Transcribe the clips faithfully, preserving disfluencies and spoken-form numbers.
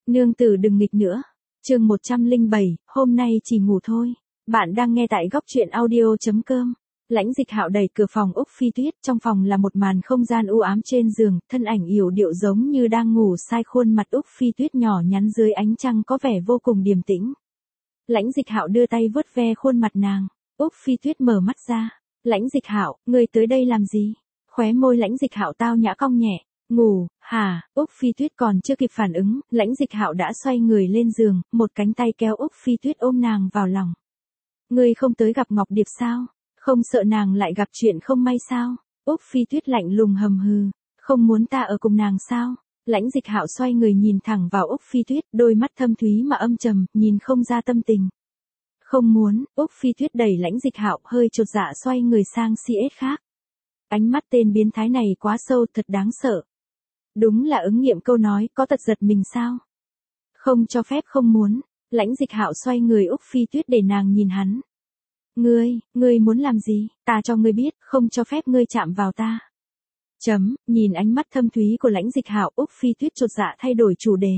Nương tử đừng nghịch nữa. Chương một trăm lẻ bảy, hôm nay chỉ ngủ thôi. Bạn đang nghe tại góc truyện audio chấm com. Lãnh Dịch Hạo đẩy cửa phòng Úc Phi Tuyết, trong phòng là một màn không gian u ám trên giường, thân ảnh yểu điệu giống như đang ngủ sai, khuôn mặt Úc Phi Tuyết nhỏ nhắn dưới ánh trăng có vẻ vô cùng điềm tĩnh. Lãnh Dịch Hạo đưa tay vuốt ve khuôn mặt nàng. Úc Phi Tuyết mở mắt ra. Lãnh Dịch Hạo, ngươi tới đây làm gì? Khóe môi Lãnh Dịch Hạo tao nhã cong nhẹ. Ngủ, hả? Úc Phi Tuyết còn chưa kịp phản ứng, Lãnh Dịch Hạo đã xoay người lên giường, một cánh tay kéo Úc Phi Tuyết ôm nàng vào lòng. Ngươi không tới gặp Ngọc Điệp sao? Không sợ nàng lại gặp chuyện không may sao? Úc Phi Tuyết lạnh lùng hầm hừ, không muốn ta ở cùng nàng sao? Lãnh Dịch Hạo xoay người nhìn thẳng vào Úc Phi Tuyết, đôi mắt thâm thúy mà âm trầm, nhìn không ra tâm tình. Không muốn. Úc Phi Tuyết đẩy Lãnh Dịch Hạo, hơi chột dạ xoay người sang si ết khác. Ánh mắt tên biến thái này quá sâu, thật đáng sợ. Đúng là ứng nghiệm câu nói, có tật giật mình sao? Không cho phép, không muốn. Lãnh Dịch Hạo xoay người Úc Phi Tuyết để nàng nhìn hắn. Ngươi, ngươi muốn làm gì? Ta cho ngươi biết, không cho phép ngươi chạm vào ta. Chấm, nhìn ánh mắt thâm thúy của Lãnh Dịch Hạo, Úc Phi Tuyết chột dạ thay đổi chủ đề.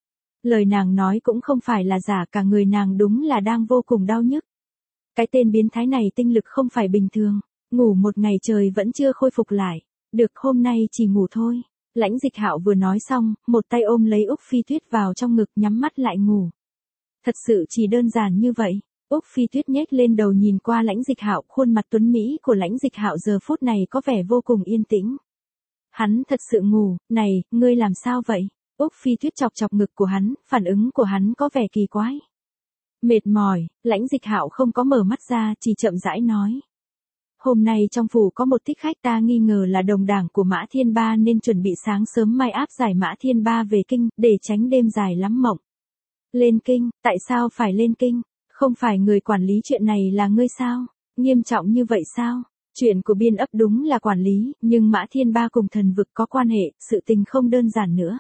Lời nàng nói cũng không phải là giả, cả người nàng đúng là đang vô cùng đau nhức. Cái tên biến thái này tinh lực không phải bình thường, ngủ một ngày trời vẫn chưa khôi phục lại. Được, hôm nay chỉ ngủ thôi. Lãnh Dịch Hạo vừa nói xong, một tay ôm lấy Úc Phi Tuyết vào trong ngực, nhắm mắt lại ngủ. Thật sự chỉ đơn giản như vậy. Úc Phi Tuyết nhếch lên đầu nhìn qua Lãnh Dịch Hạo, khuôn mặt tuấn mỹ của Lãnh Dịch Hạo giờ phút này có vẻ vô cùng yên tĩnh. Hắn thật sự ngủ. Này, ngươi làm sao vậy? Úc Phi Tuyết chọc chọc ngực của hắn, phản ứng của hắn có vẻ kỳ quái. Mệt mỏi. Lãnh Dịch Hạo không có mở mắt ra, chỉ chậm rãi nói. Hôm nay trong phủ có một thích khách, ta nghi ngờ là đồng đảng của Mã Thiên Ba nên chuẩn bị sáng sớm mai áp giải Mã Thiên Ba về kinh, để tránh đêm dài lắm mộng. Lên kinh? Tại sao phải lên kinh? Không phải người quản lý chuyện này là ngươi sao? Nghiêm trọng như vậy sao? Chuyện của biên ấp đúng là quản lý, nhưng Mã Thiên Ba cùng thần vực có quan hệ, sự tình không đơn giản nữa.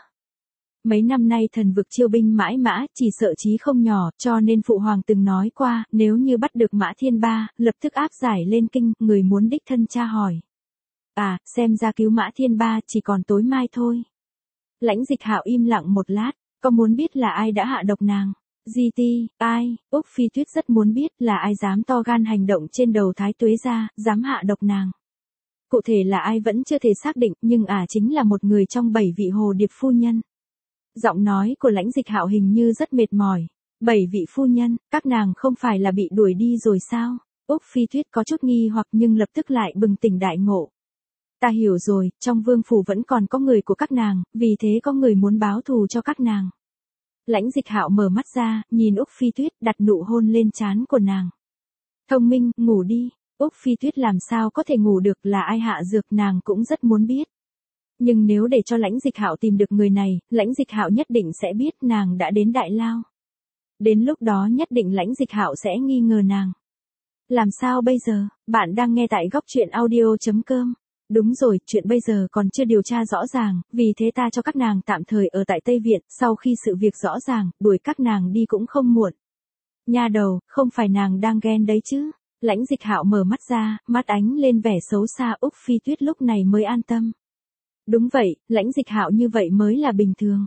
Mấy năm nay thần vực chiêu binh mãi mã, chỉ sợ chí không nhỏ, cho nên Phụ Hoàng từng nói qua, nếu như bắt được Mã Thiên Ba, lập tức áp giải lên kinh, người muốn đích thân tra hỏi. À, xem ra cứu Mã Thiên Ba chỉ còn tối mai thôi. Lãnh Dịch Hạo im lặng một lát, có muốn biết là ai đã hạ độc nàng? Di ti, ai? Úc Phi Tuyết rất muốn biết là ai dám to gan hành động trên đầu Thái Tuế gia, dám hạ độc nàng. Cụ thể là ai vẫn chưa thể xác định, nhưng à chính là một người trong bảy vị Hồ Điệp phu nhân. Giọng nói của Lãnh Dịch Hạo hình như rất mệt mỏi. Bảy vị phu nhân, các nàng không phải là bị đuổi đi rồi sao? Úc Phi Tuyết có chút nghi hoặc nhưng lập tức lại bừng tỉnh đại ngộ. Ta hiểu rồi, trong vương phủ vẫn còn có người của các nàng, vì thế có người muốn báo thù cho các nàng. Lãnh Dịch Hạo mở mắt ra, nhìn Úc Phi Tuyết, đặt nụ hôn lên trán của nàng. Thông minh, ngủ đi. Úc Phi Tuyết làm sao có thể ngủ được, là ai hạ dược nàng cũng rất muốn biết. Nhưng nếu để cho Lãnh Dịch Hạo tìm được người này, Lãnh Dịch Hạo nhất định sẽ biết nàng đã đến Đại Lao. Đến lúc đó nhất định Lãnh Dịch Hạo sẽ nghi ngờ nàng. Làm sao bây giờ? Bạn đang nghe tại góc truyện audio chấm com. Đúng rồi, chuyện bây giờ còn chưa điều tra rõ ràng, vì thế ta cho các nàng tạm thời ở tại Tây Viện, sau khi sự việc rõ ràng, đuổi các nàng đi cũng không muộn. Nha đầu, không phải nàng đang ghen đấy chứ? Lãnh Dịch Hạo mở mắt ra, mắt ánh lên vẻ xấu xa. Úc Phi Tuyết lúc này mới an tâm. Đúng vậy, Lãnh Dịch Hạo như vậy mới là bình thường.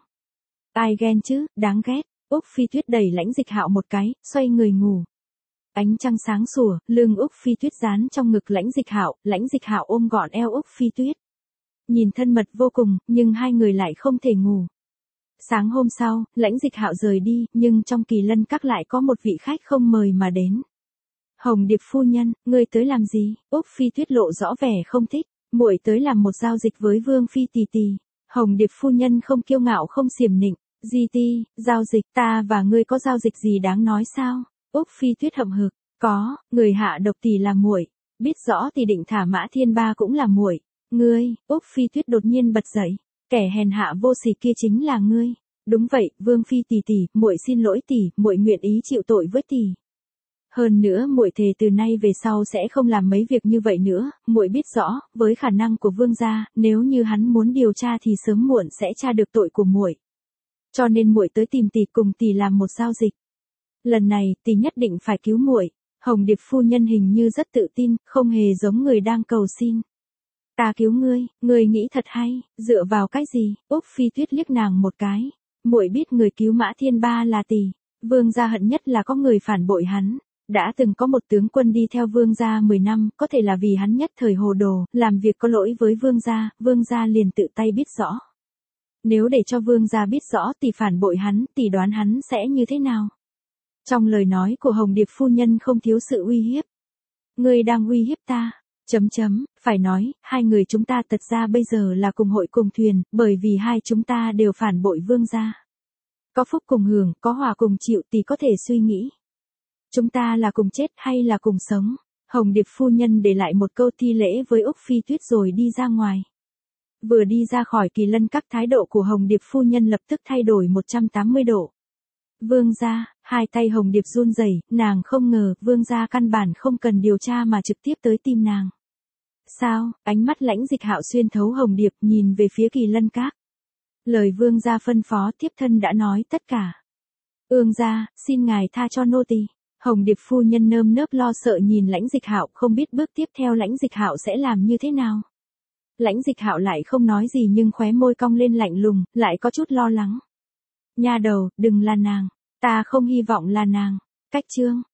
Ai ghen chứ, đáng ghét. Úc Phi Tuyết đẩy Lãnh Dịch Hạo một cái, xoay người ngủ. Ánh trăng sáng sủa, lưng Úc Phi Tuyết dán trong ngực Lãnh Dịch Hạo, Lãnh Dịch Hạo ôm gọn eo Úc Phi Tuyết. Nhìn thân mật vô cùng, nhưng hai người lại không thể ngủ. Sáng hôm sau, Lãnh Dịch Hạo rời đi, nhưng trong Kỳ Lân Các lại có một vị khách không mời mà đến. Hồng Điệp phu nhân, ngươi tới làm gì? Úc Phi Tuyết lộ rõ vẻ không thích. Muội tới làm một giao dịch với Vương phi tỷ tỷ. Hồng Điệp phu nhân không kiêu ngạo không xiểm nịnh. Di ti, giao dịch, ta và ngươi có giao dịch gì đáng nói sao? Úc Phi Tuyết hậm hực, có, người hạ độc tỷ là muội, biết rõ thì định thả Mã Thiên Ba cũng là muội. Ngươi? Úc Phi Tuyết đột nhiên bật dậy, kẻ hèn hạ vô sỉ kia chính là ngươi. Đúng vậy, Vương phi tỷ tỷ, muội xin lỗi tỷ, muội nguyện ý chịu tội với tỷ. Hơn nữa muội thề từ nay về sau sẽ không làm mấy việc như vậy nữa, muội biết rõ, với khả năng của Vương gia, nếu như hắn muốn điều tra thì sớm muộn sẽ tra được tội của muội. Cho nên muội tới tìm tỷ cùng tỷ làm một giao dịch. Lần này, tỷ nhất định phải cứu muội. Hồng Điệp phu nhân hình như rất tự tin, không hề giống người đang cầu xin. Ta cứu ngươi, ngươi nghĩ thật hay, dựa vào cái gì? Úc Phi Tuyết liếc nàng một cái. muội biết người cứu Mã Thiên Ba là Tỷ, vương gia hận nhất là có người phản bội hắn. Đã từng có một tướng quân đi theo vương gia mười năm, có thể là vì hắn nhất thời hồ đồ, làm việc có lỗi với vương gia, vương gia liền tự tay biết rõ. Nếu để cho vương gia biết rõ Tỷ phản bội hắn, Tỷ đoán hắn sẽ như thế nào? Trong lời nói của Hồng Điệp phu nhân không thiếu sự uy hiếp. Ngươi đang uy hiếp ta. Chấm chấm, phải nói, hai người chúng ta thật ra bây giờ là cùng hội cùng thuyền, bởi vì hai chúng ta đều phản bội vương gia. Có phúc cùng hưởng, có hòa cùng chịu Tỷ có thể suy nghĩ. Chúng ta là cùng chết hay là cùng sống? Hồng Điệp phu nhân để lại một câu thi lễ với Úc Phi Tuyết rồi đi ra ngoài. Vừa đi ra khỏi Kỳ Lân Các, thái độ của Hồng Điệp phu nhân lập tức thay đổi một trăm tám mươi độ. Vương gia, hai tay Hồng Điệp run rẩy, nàng không ngờ vương gia căn bản không cần điều tra mà trực tiếp tới tim nàng. Sao? Ánh mắt Lãnh Dịch Hạo xuyên thấu Hồng Điệp nhìn về phía Kỳ Lân Các. Lời vương gia phân phó thiếp thân đã nói tất cả. Ương gia, xin ngài tha cho nô tỳ. Hồng Điệp phu nhân nơm nớp lo sợ nhìn Lãnh Dịch Hạo, không biết bước tiếp theo Lãnh Dịch Hạo sẽ làm như thế nào. Lãnh Dịch Hạo lại không nói gì nhưng khóe môi cong lên lạnh lùng, lại có chút lo lắng. Nha đầu, đừng là nàng, ta không hy vọng là nàng. Cách chương